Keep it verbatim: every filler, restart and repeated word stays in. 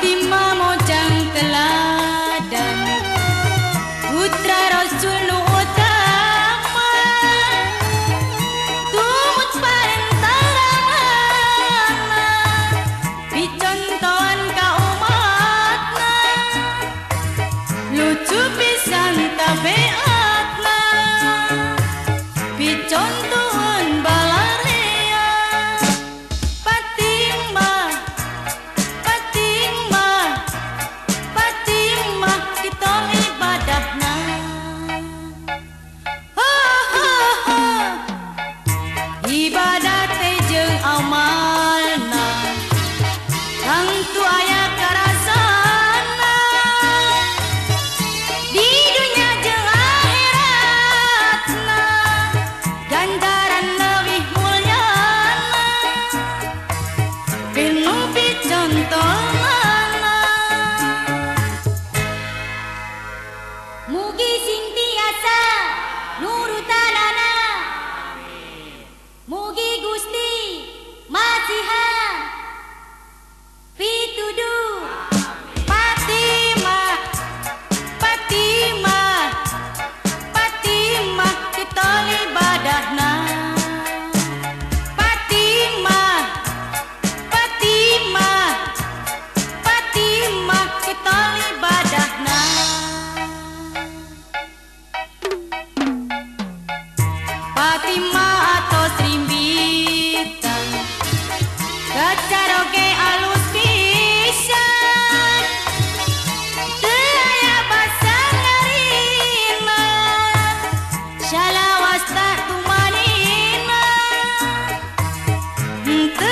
Fatimah mojang teladan, putra Rasul nu utama, tumut parentara mana, picontohan ka umatna, lucu pisan tabeatna, picontohan balarea. Fatimah, Fatimah, Fatimah kitong ibadahna. Ha ha ha, ibadah teh jeung amalna, tangtu aya karasana, di dunya jeung akhiratna, ganjaran leuwih mulyana, pinu picontohana. Mugi sing tiasa nurutanana, mugi Gusti masihan pituduh. Fatimah, Fatimah, Fatimah kitong ibadahna. Fatimah, Fatimah, Fatimah kitong ibadahna. Fatimah atos rimbitan, kacaroge alus pisan, teu aya basa ngarina, shalawasta tumanina, henteu